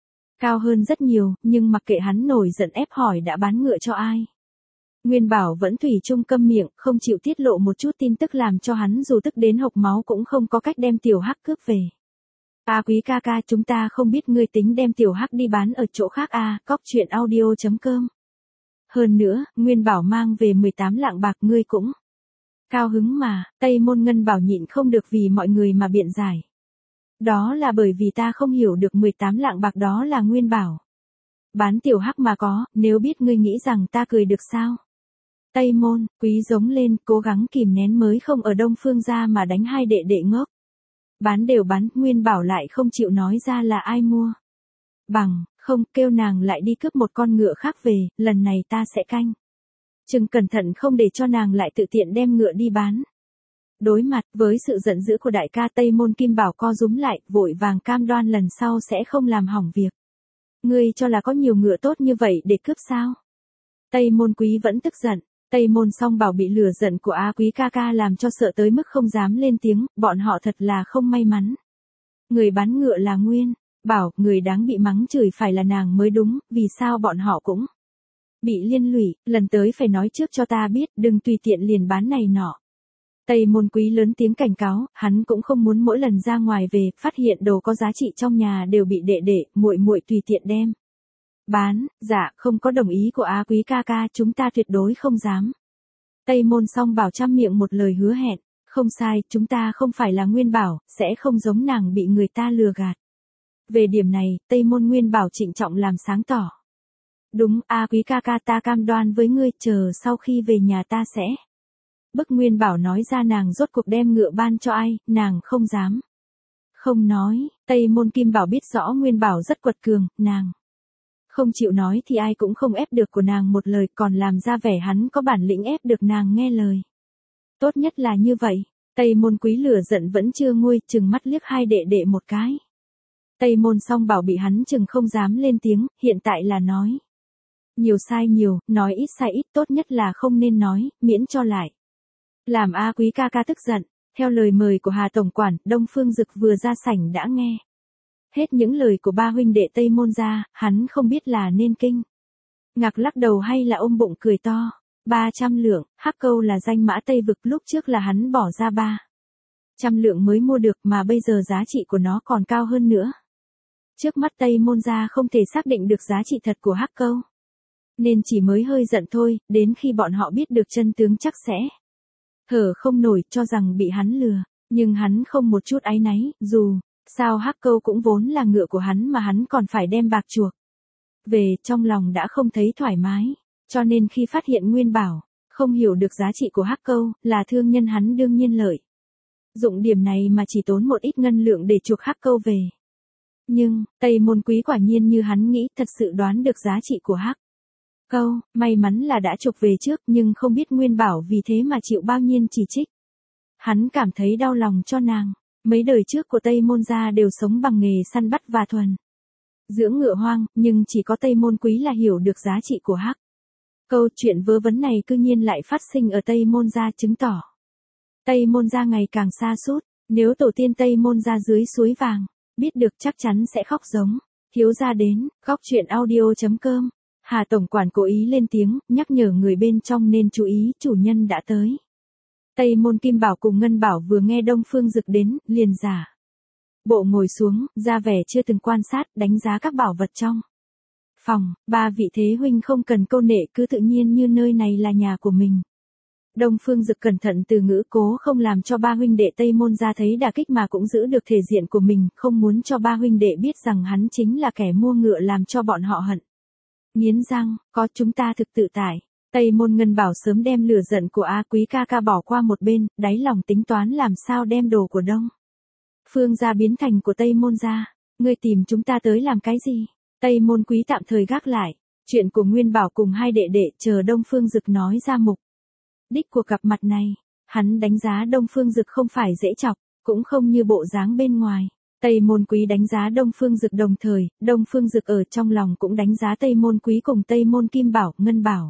cao hơn rất nhiều, nhưng mặc kệ hắn nổi giận ép hỏi đã bán ngựa cho ai. Nguyên Bảo vẫn thủy chung câm miệng, không chịu tiết lộ một chút tin tức làm cho hắn dù tức đến hộc máu cũng không có cách đem tiểu hắc cướp về. A Quý ca ca, chúng ta không biết ngươi tính đem tiểu hắc đi bán ở chỗ khác à, góc truyện audio chấm com. Hơn nữa, Nguyên Bảo mang về mười tám lạng bạc ngươi cũng cao hứng mà. Tây Môn Ngân Bảo nhịn không được vì mọi người mà biện giải. Đó là bởi vì ta không hiểu được mười tám lạng bạc đó là Nguyên Bảo bán tiểu hắc mà có, nếu biết ngươi nghĩ rằng ta cười được sao. Tây Môn Quý giống lên, cố gắng kìm nén mới không ở Đông Phương gia mà đánh hai đệ đệ ngốc. Bán đều bán, Nguyên Bảo lại không chịu nói ra là ai mua. Bằng, không, kêu nàng lại đi cướp một con ngựa khác về, lần này ta sẽ canh chừng cẩn thận không để cho nàng lại tự tiện đem ngựa đi bán. Đối mặt với sự giận dữ của đại ca, Tây Môn Kim Bảo co rúm lại, vội vàng cam đoan lần sau sẽ không làm hỏng việc. Ngươi cho là có nhiều ngựa tốt như vậy để cướp sao? Tây Môn Quý vẫn tức giận. Tây Môn Song Bảo bị lửa giận của A Quý ca ca làm cho sợ tới mức không dám lên tiếng, bọn họ thật là không may mắn. Người bán ngựa là Nguyên Bảo, người đáng bị mắng chửi phải là nàng mới đúng, vì sao bọn họ cũng bị liên lụy, lần tới phải nói trước cho ta biết, đừng tùy tiện liền bán này nọ. Tây Môn Quý lớn tiếng cảnh cáo, hắn cũng không muốn mỗi lần ra ngoài về, phát hiện đồ có giá trị trong nhà đều bị đệ đệ, muội muội tùy tiện đem. Bán, dạ, không có đồng ý của Á Quý ca ca, chúng ta tuyệt đối không dám. Tây Môn Song Bảo chăm miệng một lời hứa hẹn, không sai, chúng ta không phải là Nguyên Bảo, sẽ không giống nàng bị người ta lừa gạt. Về điểm này, Tây Môn Nguyên Bảo trịnh trọng làm sáng tỏ. Đúng, A Quý ca ca, ta cam đoan với ngươi, chờ sau khi về nhà ta sẽ. Bức Nguyên Bảo nói ra nàng rốt cuộc đem ngựa ban cho ai, nàng không dám. Không nói, Tây Môn Kim Bảo biết rõ Nguyên Bảo rất quật cường, nàng không chịu nói thì ai cũng không ép được của nàng một lời, còn làm ra vẻ hắn có bản lĩnh ép được nàng nghe lời. Tốt nhất là như vậy. Tây Môn Quý lửa giận vẫn chưa nguôi, chừng mắt liếc hai đệ đệ một cái. Tây Môn Song Bảo bị hắn chừng không dám lên tiếng, hiện tại là nói. Nhiều sai nhiều, nói ít sai ít, tốt nhất là không nên nói, miễn cho lại. Làm A Quý ca ca tức giận, theo lời mời của Hà Tổng Quản, Đông Phương Dực vừa ra sảnh đã nghe. Hết những lời của ba huynh đệ Tây Môn ra, hắn không biết là nên kinh ngạc lắc đầu hay là ôm bụng cười to. ba trăm lượng, Hắc Câu là danh mã Tây Vực, lúc trước là hắn bỏ ra ba trăm lượng mới mua được, mà bây giờ giá trị của nó còn cao hơn nữa. Trước mắt Tây Môn gia không thể xác định được giá trị thật của Hắc Câu, nên chỉ mới hơi giận thôi, đến khi bọn họ biết được chân tướng chắc sẽ thở không nổi, cho rằng bị hắn lừa, nhưng hắn không một chút áy náy, dù sao Hắc Câu cũng vốn là ngựa của hắn mà hắn còn phải đem bạc chuộc về, trong lòng đã không thấy thoải mái, cho nên khi phát hiện Nguyên Bảo không hiểu được giá trị của Hắc Câu, là thương nhân hắn đương nhiên lợi dụng điểm này mà chỉ tốn một ít ngân lượng để chuộc Hắc Câu về. Nhưng, Tây Môn Quý quả nhiên như hắn nghĩ, thật sự đoán được giá trị của Hắc Câu, may mắn là đã chuộc về trước, nhưng không biết Nguyên Bảo vì thế mà chịu bao nhiêu chỉ trích. Hắn cảm thấy đau lòng cho nàng, mấy đời trước của Tây Môn gia đều sống bằng nghề săn bắt và thuần dưỡng ngựa hoang, nhưng chỉ có Tây Môn Quý là hiểu được giá trị của Hắc Câu. Chuyện vớ vẩn này cư nhiên lại phát sinh ở Tây Môn gia, chứng tỏ Tây Môn gia ngày càng sa sút. Nếu tổ tiên Tây Môn gia dưới suối vàng biết được chắc chắn sẽ khóc giống. Thiếu gia đến, góc chuyện audio chấm com. Hà Tổng Quản cố ý lên tiếng, nhắc nhở người bên trong nên chú ý, chủ nhân đã tới. Tây Môn Kim Bảo cùng Ngân Bảo vừa nghe Đông Phương Dực đến, liền giả bộ ngồi xuống, ra vẻ chưa từng quan sát, đánh giá các bảo vật trong phòng. Ba vị thế huynh không cần câu nệ, cứ tự nhiên như nơi này là nhà của mình. Đông Phương Dực cẩn thận từ ngữ, cố không làm cho ba huynh đệ Tây Môn gia thấy đả kích mà cũng giữ được thể diện của mình, không muốn cho ba huynh đệ biết rằng hắn chính là kẻ mua ngựa làm cho bọn họ hận nghiến răng. Có chúng ta thực tự tại. Tây Môn Ngân Bảo sớm đem lửa giận của A Quý ca ca bỏ qua một bên, đáy lòng tính toán làm sao đem đồ của Đông Phương gia biến thành của Tây Môn gia. Ngươi tìm chúng ta tới làm cái gì? Tây Môn Quý tạm thời gác lại chuyện của Nguyên Bảo cùng hai đệ đệ, chờ Đông Phương Dực nói ra mục đích của cặp mặt này. Hắn đánh giá Đông Phương Dực không phải dễ chọc, cũng không như bộ dáng bên ngoài. Tây Môn Quý đánh giá Đông Phương Dực, đồng thời, Đông Phương Dực ở trong lòng cũng đánh giá Tây Môn Quý cùng Tây Môn Kim Bảo, Ngân Bảo.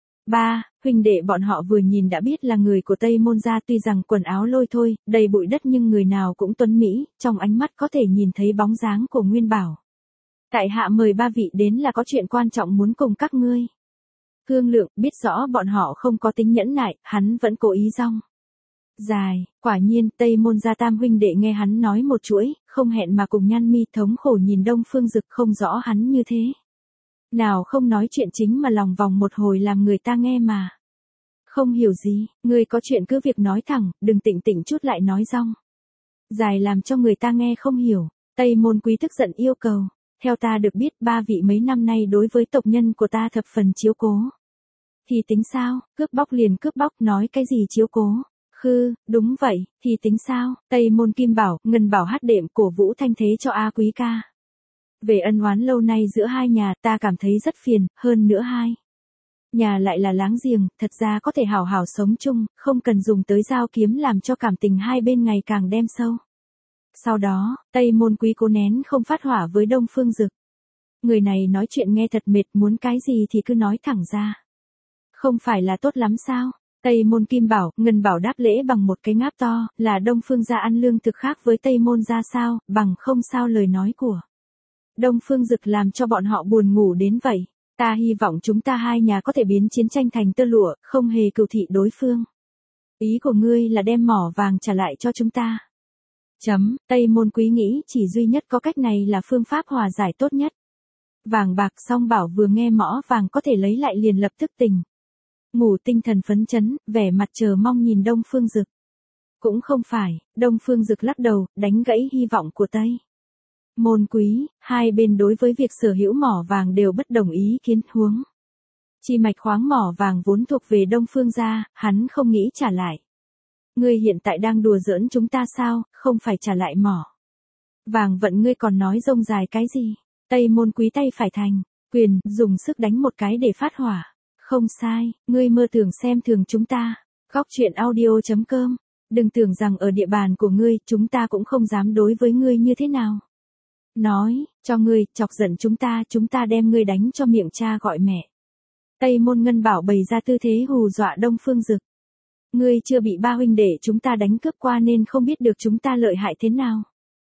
Ba, huynh đệ bọn họ vừa nhìn đã biết là người của Tây Môn gia, tuy rằng quần áo lôi thôi, đầy bụi đất nhưng người nào cũng tuấn mỹ, trong ánh mắt có thể nhìn thấy bóng dáng của Nguyên Bảo. Tại hạ mời ba vị đến là có chuyện quan trọng muốn cùng các ngươi thương lượng. Biết rõ bọn họ không có tính nhẫn nại, hắn vẫn cố ý rong dài. Quả nhiên, Tây Môn gia tam huynh đệ nghe hắn nói một chuỗi, không hẹn mà cùng nhăn mi thống khổ nhìn Đông Phương Dực, không rõ hắn như thế nào không nói chuyện chính mà lòng vòng một hồi làm người ta nghe mà không hiểu gì. Ngươi có chuyện cứ việc nói thẳng, đừng tịnh tịnh chút lại nói rong dài làm cho người ta nghe không hiểu. Tây Môn Quý tức giận yêu cầu. Theo ta được biết, ba vị mấy năm nay đối với tộc nhân của ta thập phần chiếu cố. Thì tính sao? Cướp bóc liền cướp bóc, nói cái gì chiếu cố? Khư, đúng vậy, thì tính sao? Tây Môn Kim Bảo, Ngân Bảo hát đệm cổ vũ thanh thế cho A Quý ca. Về ân oán lâu nay giữa hai nhà, ta cảm thấy rất phiền, hơn nữa hai nhà lại là láng giềng, thật ra có thể hảo hảo sống chung, không cần dùng tới dao kiếm làm cho cảm tình hai bên ngày càng đem sâu. Sau đó, Tây Môn Quý cố nén không phát hỏa với Đông Phương Dực. Người này nói chuyện nghe thật mệt, muốn cái gì thì cứ nói thẳng ra. Không phải là tốt lắm sao? Tây Môn Kim Bảo, Ngân Bảo đáp lễ bằng một cái ngáp to, là Đông Phương gia ăn lương thực khác với Tây Môn gia sao, bằng không sao lời nói của Đông Phương Dực làm cho bọn họ buồn ngủ đến vậy. Ta hy vọng chúng ta hai nhà có thể biến chiến tranh thành tơ lụa, không hề cừu thị đối phương. Ý của ngươi là đem mỏ vàng trả lại cho chúng ta. Chấm, Tây Môn Quý nghĩ chỉ duy nhất có cách này là phương pháp hòa giải tốt nhất. Vàng bạc song bảo vừa nghe mỏ vàng có thể lấy lại liền lập tức tỉnh. Ngủ tinh thần phấn chấn, vẻ mặt chờ mong nhìn Đông Phương Dực. Cũng không phải, Đông Phương Dực lắc đầu, đánh gãy hy vọng của Tây Môn Quý, hai bên đối với việc sở hữu mỏ vàng đều bất đồng ý kiến huống. Chi mạch khoáng mỏ vàng vốn thuộc về Đông Phương gia, hắn không nghĩ trả lại. Ngươi hiện tại đang đùa giỡn chúng ta sao, không phải trả lại mỏ vàng vận ngươi còn nói rông dài cái gì? Tây Môn Quý tay phải thành quyền, dùng sức đánh một cái để phát hỏa. Không sai, ngươi mơ tưởng xem thường chúng ta. Góc truyện audio chấm com. Đừng tưởng rằng ở địa bàn của ngươi, chúng ta cũng không dám đối với ngươi như thế nào. Nói, cho ngươi, chọc giận chúng ta, chúng ta đem ngươi đánh cho miệng cha gọi mẹ. Tây Môn Ngân Bảo bày ra tư thế hù dọa Đông Phương Dực. Ngươi chưa bị ba huynh đệ chúng ta đánh cướp qua nên không biết được chúng ta lợi hại thế nào.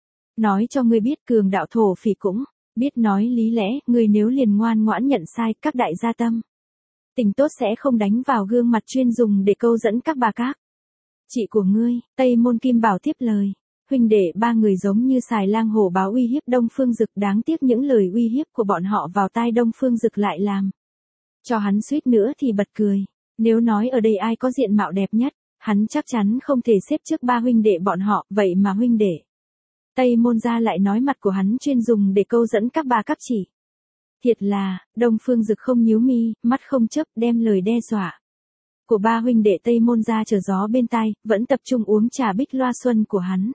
Nói cho ngươi biết cường đạo thổ phỉ cũng biết nói lý lẽ, ngươi nếu liền ngoan ngoãn nhận sai, các đại gia tâm tình tốt sẽ không đánh vào gương mặt chuyên dùng để câu dẫn các bà các chị của ngươi. Tây Môn Kim Bảo tiếp lời, huynh đệ ba người giống như xài lang hổ báo uy hiếp Đông Phương Dực, đáng tiếc những lời uy hiếp của bọn họ vào tai Đông Phương Dực lại làm cho hắn suýt nữa thì bật cười. Nếu nói ở đây ai có diện mạo đẹp nhất, hắn chắc chắn không thể xếp trước ba huynh đệ bọn họ, vậy mà huynh đệ Tây Môn gia lại nói mặt của hắn chuyên dùng để câu dẫn các bà các chị. Thiệt là, Đông Phương Dực không nhíu mi, mắt không chớp, đem lời đe dọa của ba huynh đệ Tây Môn gia trở gió bên tai, vẫn tập trung uống trà bích loa xuân của hắn.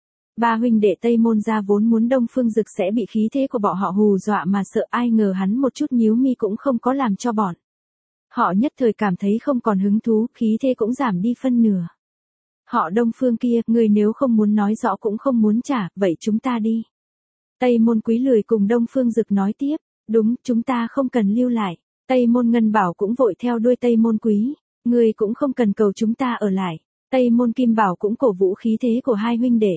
Ba huynh đệ Tây Môn gia vốn muốn Đông Phương Dực sẽ bị khí thế của bọn họ hù dọa mà sợ, ai ngờ hắn một chút nhíu mi cũng không có làm cho bọn họ nhất thời cảm thấy không còn hứng thú, khí thế cũng giảm đi phân nửa. Họ Đông Phương kia, người nếu không muốn nói rõ cũng không muốn trả, vậy chúng ta đi. Tây Môn Quý lười cùng Đông Phương Dực nói tiếp, đúng, chúng ta không cần lưu lại. Tây Môn Ngân Bảo cũng vội theo đuôi Tây Môn Quý, người cũng không cần cầu chúng ta ở lại. Tây Môn Kim Bảo cũng cổ vũ khí thế của hai huynh đệ.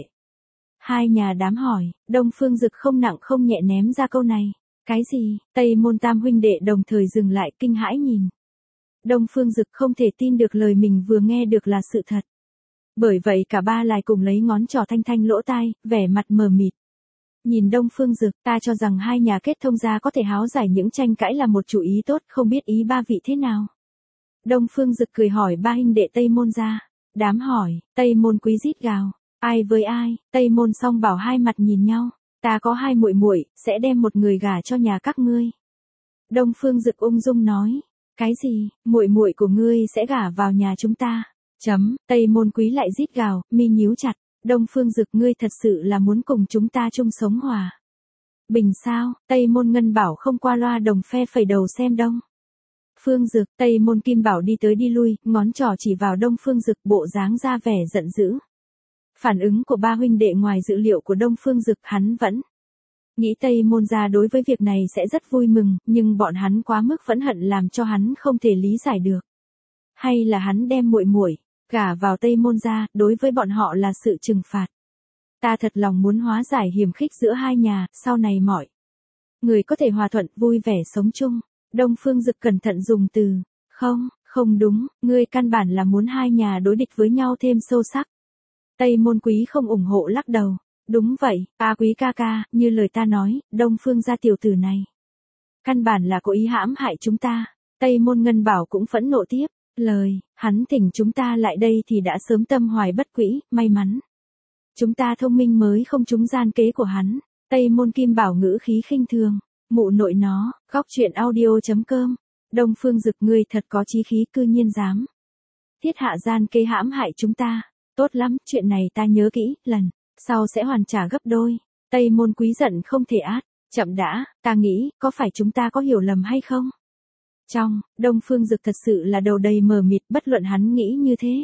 Hai nhà đám hỏi, Đông Phương Dực không nặng không nhẹ ném ra câu này. Cái gì? Tây Môn tam huynh đệ đồng thời dừng lại kinh hãi nhìn. Đông Phương Dực không thể tin được lời mình vừa nghe được là sự thật. Bởi vậy cả ba lại cùng lấy ngón trỏ thanh thanh lỗ tai, vẻ mặt mờ mịt. Nhìn Đông Phương Dực, ta cho rằng hai nhà kết thông gia có thể háo giải những tranh cãi là một chủ ý tốt, không biết ý ba vị thế nào. Đông Phương Dực cười hỏi ba huynh đệ Tây Môn gia. Đám hỏi, Tây Môn Quý rít gào, ai với ai? Tây Môn Song Bảo hai mặt nhìn nhau, ta có hai muội muội, sẽ đem một người gả cho nhà các ngươi. Đông Phương Dực ung dung nói, cái gì? Muội muội của ngươi sẽ gả vào nhà chúng ta? Chấm, Tây Môn Quý lại rít gào, mi nhíu chặt, Đông Phương Dực ngươi thật sự là muốn cùng chúng ta chung sống hòa bình sao? Tây Môn Ngân Bảo không qua loa đồng phe phẩy đầu xem Đông Phương Dực. Tây Môn Kim Bảo đi tới đi lui, ngón trỏ chỉ vào Đông Phương Dực, bộ dáng ra vẻ giận dữ. Phản ứng của ba huynh đệ ngoài dự liệu của Đông Phương Dực, hắn vẫn nghĩ Tây Môn gia đối với việc này sẽ rất vui mừng, nhưng bọn hắn quá mức phẫn hận làm cho hắn không thể lý giải được. Hay là hắn đem muội muội gả vào Tây Môn gia, đối với bọn họ là sự trừng phạt. Ta thật lòng muốn hóa giải hiềm khích giữa hai nhà, sau này mọi người có thể hòa thuận, vui vẻ sống chung. Đông Phương Dực cẩn thận dùng từ, không, không đúng, ngươi căn bản là muốn hai nhà đối địch với nhau thêm sâu sắc. Tây Môn Quý không ủng hộ lắc đầu, đúng vậy, ta Quý ca ca, như lời ta nói, Đông Phương gia tiểu tử này căn bản là cố ý hãm hại chúng ta. Tây Môn Ngân Bảo cũng phẫn nộ tiếp, lời, hắn thỉnh chúng ta lại đây thì đã sớm tâm hoài bất quỹ, may mắn chúng ta thông minh mới không trúng gian kế của hắn. Tây Môn Kim Bảo ngữ khí khinh thường, mụ nội nó. Góc truyện audio chấm com. Đông Phương Dực ngươi thật có chí khí, cư nhiên dám thiết hạ gian kế hãm hại chúng ta. Tốt lắm, chuyện này ta nhớ kỹ, lần sau sẽ hoàn trả gấp đôi. Tây Môn Quý giận không thể át, chậm đã, ta nghĩ, có phải chúng ta có hiểu lầm hay không? Trong, Đông Phương Dực thật sự là đầu đầy mờ mịt, bất luận hắn nghĩ như thế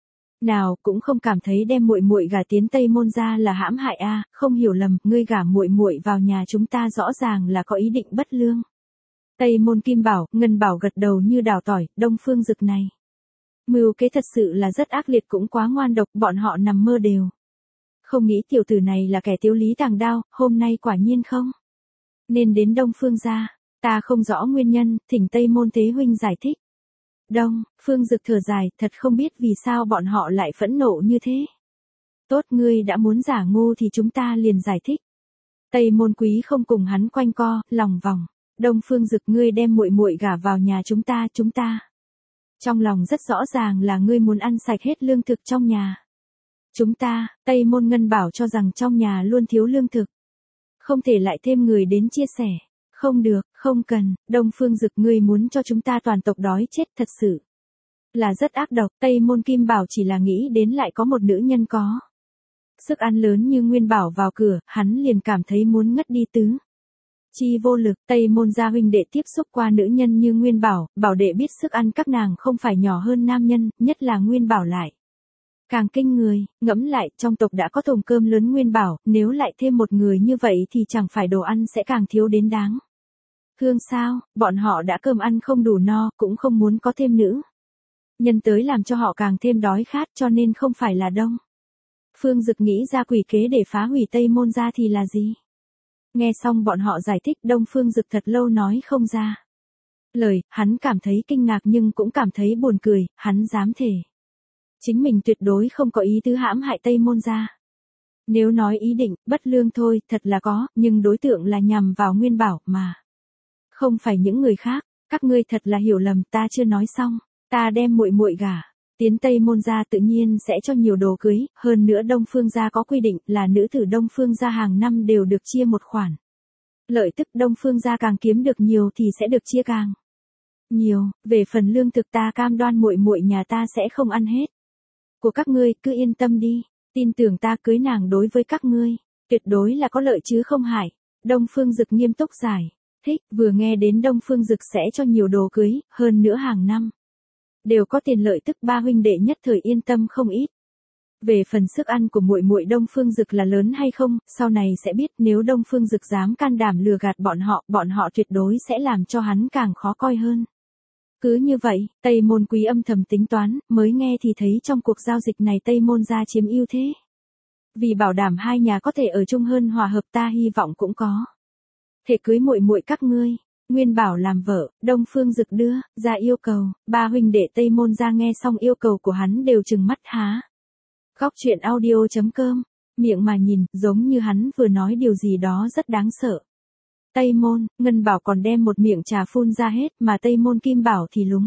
nào cũng không cảm thấy đem muội muội gả tiến Tây Môn gia là hãm hại a, à, không hiểu lầm, ngươi gả muội muội vào nhà chúng ta rõ ràng là có ý định bất lương. Tây Môn Kim Bảo, Ngân Bảo gật đầu như đào tỏi, Đông Phương Dực này mưu kế thật sự là rất ác liệt, cũng quá ngoan độc, bọn họ nằm mơ đều không nghĩ tiểu tử này là kẻ tiếu lý tàng đao, hôm nay quả nhiên không nên đến Đông Phương gia. Ta không rõ nguyên nhân, thỉnh Tây Môn Thế huynh giải thích. Đông, Phương Dực thở dài, thật không biết vì sao bọn họ lại phẫn nộ như thế. Tốt, ngươi đã muốn giả ngu thì chúng ta liền giải thích. Tây Môn Quý không cùng hắn quanh co, lòng vòng. Đông Phương Dực, ngươi đem muội muội gả vào nhà chúng ta, chúng ta. Trong lòng rất rõ ràng là ngươi muốn ăn sạch hết lương thực trong nhà. Chúng ta, Tây Môn Ngân Bảo cho rằng trong nhà luôn thiếu lương thực. Không thể lại thêm người đến chia sẻ. Không được, không cần, Đông Phương Dực, ngươi muốn cho chúng ta toàn tộc đói chết, thật sự là rất ác độc. Tây Môn Kim Bảo chỉ là nghĩ đến lại có một nữ nhân có sức ăn lớn như Nguyên Bảo vào cửa, hắn liền cảm thấy muốn ngất đi tứ chi vô lực. Tây Môn gia huynh đệ tiếp xúc qua nữ nhân như Nguyên Bảo, Bảo đệ biết sức ăn các nàng không phải nhỏ hơn nam nhân, nhất là Nguyên Bảo lại càng kinh người. Ngẫm lại, trong tộc đã có thùng cơm lớn Nguyên Bảo, nếu lại thêm một người như vậy thì chẳng phải đồ ăn sẽ càng thiếu đến đáng thương sao? Bọn họ đã cơm ăn không đủ no, cũng không muốn có thêm nữ nhân tới làm cho họ càng thêm đói khát, cho nên không phải là Đông Phương Dực nghĩ ra quỷ kế để phá hủy Tây Môn gia thì là gì? Nghe xong bọn họ giải thích, Đông Phương Dực thật lâu nói không ra lời, hắn cảm thấy kinh ngạc nhưng cũng cảm thấy buồn cười, hắn dám thề chính mình tuyệt đối không có ý tứ hãm hại Tây Môn gia. Nếu nói ý định bất lương thôi, thật là có, nhưng đối tượng là nhằm vào Nguyên Bảo mà không phải những người khác. Các ngươi thật là hiểu lầm, ta chưa nói xong, ta đem muội muội gả tiến Tây Môn gia tự nhiên sẽ cho nhiều đồ cưới, hơn nữa Đông Phương gia có quy định là nữ tử Đông Phương gia hàng năm đều được chia một khoản lợi tức, Đông Phương gia càng kiếm được nhiều thì sẽ được chia càng nhiều, về phần lương thực ta cam đoan muội muội nhà ta sẽ không ăn hết của các ngươi, cứ yên tâm đi, tin tưởng ta, cưới nàng đối với các ngươi tuyệt đối là có lợi chứ không hại. Đông Phương Dực nghiêm túc giải thích, vừa nghe đến Đông Phương Dực sẽ cho nhiều đồ cưới, hơn nữa hàng năm đều có tiền lợi tức, ba huynh đệ nhất thời yên tâm không ít. Về phần sức ăn của muội muội Đông Phương Dực là lớn hay không, sau này sẽ biết, nếu Đông Phương Dực dám can đảm lừa gạt bọn họ, bọn họ tuyệt đối sẽ làm cho hắn càng khó coi hơn. Cứ như vậy, Tây Môn Quý âm thầm tính toán, mới nghe thì thấy trong cuộc giao dịch này Tây Môn gia chiếm ưu thế. Vì bảo đảm hai nhà có thể ở chung hơn hòa hợp, ta hy vọng cũng có thể cưới muội muội các ngươi. Nguyên Bảo làm vợ, Đông Phương Dực đưa ra yêu cầu, ba huynh đệ Tây Môn gia nghe xong yêu cầu của hắn đều trừng mắt há. Góc truyện audio chấm com, miệng mà nhìn, giống như hắn vừa nói điều gì đó rất đáng sợ. Tây Môn, Ngân Bảo còn đem một miệng trà phun ra hết, mà Tây Môn Kim Bảo thì lúng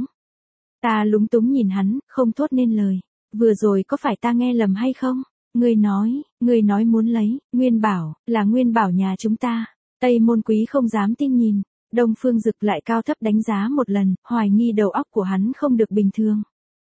ta lúng túng nhìn hắn, không thốt nên lời. Vừa rồi có phải ta nghe lầm hay không? Ngươi nói, ngươi nói muốn lấy, Nguyên Bảo, là Nguyên Bảo nhà chúng ta. Tây Môn Quý không dám tin nhìn, Đông Phương Dực lại cao thấp đánh giá một lần, hoài nghi đầu óc của hắn không được bình thường.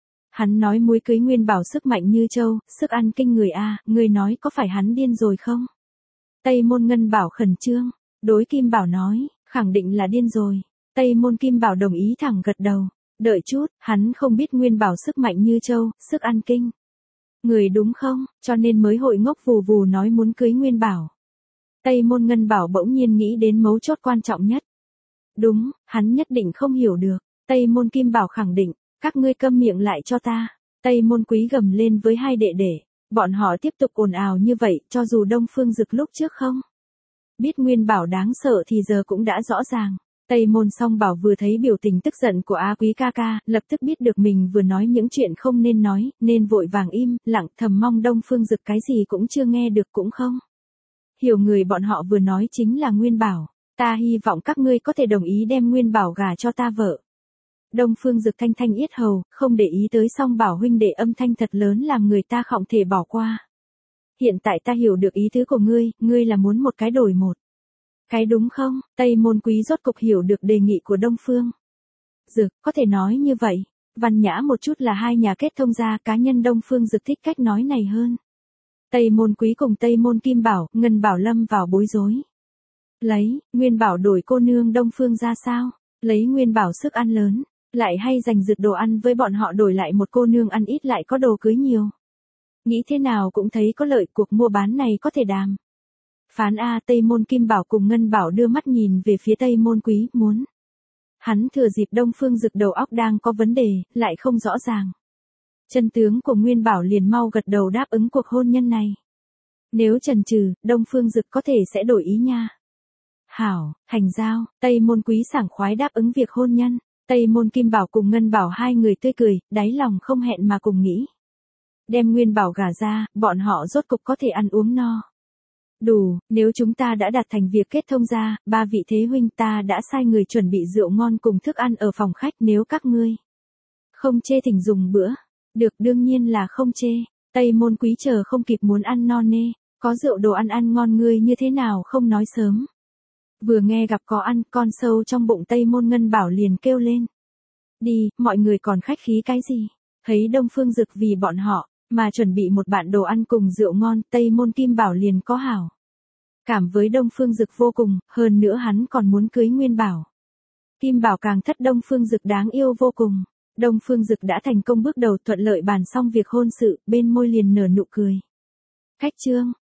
Hắn nói muối cưới Nguyên Bảo sức mạnh như châu, sức ăn kinh người a, à, ngươi nói có phải hắn điên rồi không? Tây Môn Ngân Bảo khẩn trương, đối Kim Bảo nói, khẳng định là điên rồi. Tây Môn Kim Bảo đồng ý thẳng gật đầu. Đợi chút, hắn không biết Nguyên Bảo sức mạnh như châu, sức ăn kinh người đúng không, cho nên mới hội ngốc vù vù nói muốn cưới Nguyên Bảo. Tây Môn Ngân Bảo bỗng nhiên nghĩ đến mấu chốt quan trọng nhất. Đúng, hắn nhất định không hiểu được. Tây Môn Kim Bảo khẳng định, các ngươi câm miệng lại cho ta. Tây Môn Quý gầm lên với hai đệ đệ, bọn họ tiếp tục ồn ào như vậy, cho dù Đông Phương Dực lúc trước không biết Nguyên Bảo đáng sợ thì giờ cũng đã rõ ràng. Tây Môn Song Bảo vừa thấy biểu tình tức giận của A Quý ca ca, lập tức biết được mình vừa nói những chuyện không nên nói, nên vội vàng im lặng, thầm mong Đông Phương Dực cái gì cũng chưa nghe được cũng không hiểu người bọn họ vừa nói chính là Nguyên Bảo. Ta hy vọng các ngươi có thể đồng ý đem Nguyên Bảo gả cho ta vợ. Đông Phương Dực thanh thanh yết hầu, không để ý tới Song Bảo huynh đệ âm thanh thật lớn làm người ta không thể bỏ qua. Hiện tại ta hiểu được ý tứ của ngươi, ngươi là muốn một cái đổi một cái đúng không? Tây Môn Quý rốt cục hiểu được đề nghị của Đông Phương Dực, có thể nói như vậy. Văn nhã một chút là hai nhà kết thông gia, cá nhân Đông Phương Dực thích cách nói này hơn. Tây Môn Quý cùng Tây Môn Kim Bảo, Ngân Bảo lâm vào bối rối. Lấy, Nguyên Bảo đổi cô nương Đông Phương ra sao? Lấy Nguyên Bảo sức ăn lớn, lại hay dành dụt đồ ăn với bọn họ đổi lại một cô nương ăn ít lại có đồ cưới nhiều. Nghĩ thế nào cũng thấy có lợi, cuộc mua bán này có thể đàm phán a. Tây Môn Kim Bảo cùng Ngân Bảo đưa mắt nhìn về phía Tây Môn Quý, muốn hắn thừa dịp Đông Phương Dực đầu óc đang có vấn đề, lại không rõ ràng chân tướng của Nguyên Bảo, liền mau gật đầu đáp ứng cuộc hôn nhân này. Nếu chần chừ, Đông Phương Dực có thể sẽ đổi ý nha. Hảo, thành giao. Tây Môn Quý sảng khoái đáp ứng việc hôn nhân. Tây Môn Kim Bảo cùng Ngân Bảo hai người tươi cười, đáy lòng không hẹn mà cùng nghĩ. Đem Nguyên Bảo gả ra, bọn họ rốt cục có thể ăn uống no. Đủ, nếu chúng ta đã đạt thành việc kết thông ra, ba vị thế huynh ta đã sai người chuẩn bị rượu ngon cùng thức ăn ở phòng khách nếu các ngươi không chê thỉnh dùng bữa. Được, đương nhiên là không chê. Tây Môn Quý chờ không kịp muốn ăn no nê, có rượu đồ ăn ăn ngon ngươi như thế nào không nói sớm. Vừa nghe gặp có ăn, con sâu trong bụng Tây Môn Ngân Bảo liền kêu lên. Đi, mọi người còn khách khí cái gì? Thấy Đông Phương Dực vì bọn họ mà chuẩn bị một bạn đồ ăn cùng rượu ngon, Tây Môn Kim Bảo liền có hảo cảm với Đông Phương Dực vô cùng, hơn nữa hắn còn muốn cưới Nguyên Bảo. Kim Bảo càng thất Đông Phương Dực đáng yêu vô cùng. Đông Phương Dực đã thành công bước đầu thuận lợi bàn xong việc hôn sự, bên môi liền nở nụ cười. Khách trương,